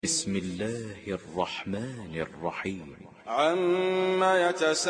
بسم الله الرحمن الرحيم. عما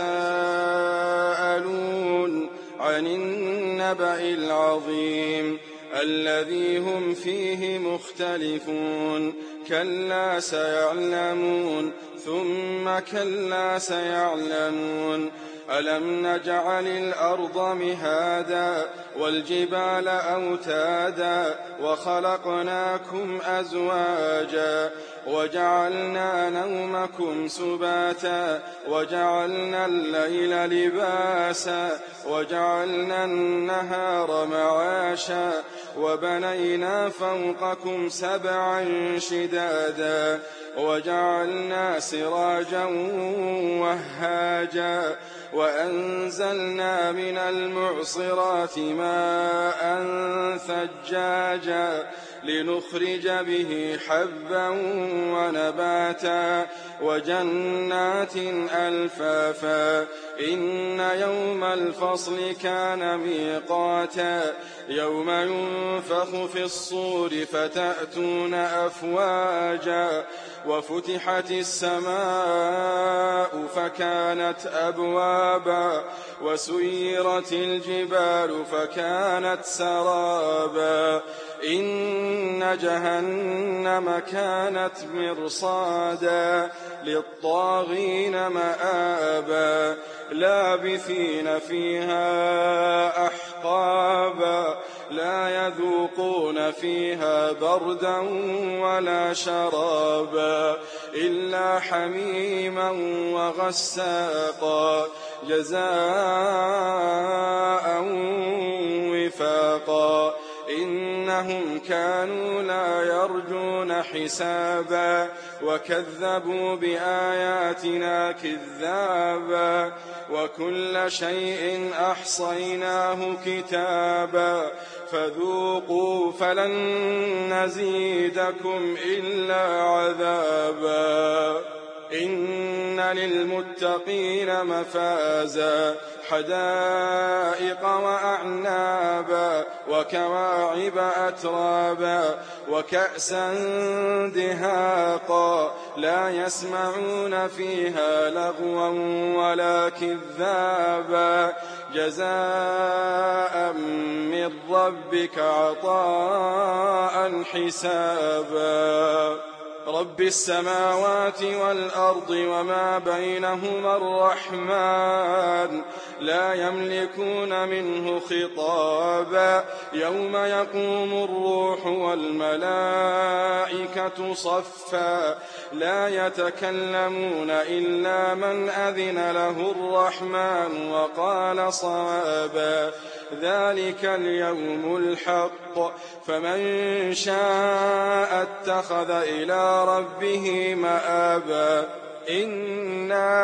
يتساءلون عن النبأ العظيم الذي هم فيه مختلفون كلا سيعلمون ثم كلا سيعلمون ألم نجعل الأرض مهادا والجبال أوتادا وخلقناكم أزواجا وجعلنا نومكم سباتا وجعلنا الليل لباسا وجعلنا النهار معاشا وبنينا فوقكم سبعا شدادا وجعلنا سراجا وهاجا وأنزلنا من المعصرات ماء ثجاجا لنخرج به حبا ونباتا وجنات ألفافا إن يوم الفصل كان ميقاتا يوم ينفخ في الصور فتأتون أفواجا وفتحت السماء فكانت أبوابا وسيرت الجبال فكانت سرابا إن جهنم كانت مرصادا للطاغين مآبا لابثين فيها أحقابا لا يذوقون فيها بردا ولا شرابا إلا حميما وغساقا جزاء وفاقا إنهم كانوا لا يرجون حسابا وكذبوا بآياتنا كذابا وكل شيء أحصيناه كتابا فذوقوا فلن نزيدكم إلا عذابا إن للمتقين مفازا حدائق وأعنابا وكواعب أترابا وكأسا دهاقا لا يسمعون فيها لغوا ولا كذابا جزاء من ربك عطاء حسابا رب السماوات والأرض وما بينهما الرحمن لا يملكون منه خطابا يوم يقوم الروح والملائكة صفا لا يتكلمون إلا من أذن له الرحمن وقال صوابا ذلك اليوم الحق فمن شاء اتخذ إلى ربه مآبا إنا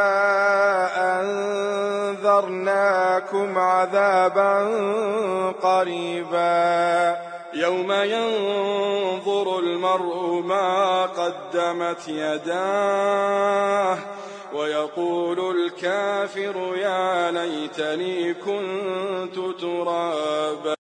أنذرناكم عذابا قريبا يوم ينظر المرء ما قدمت يداه ويقول الكافر يا ليتني كنت ترابا.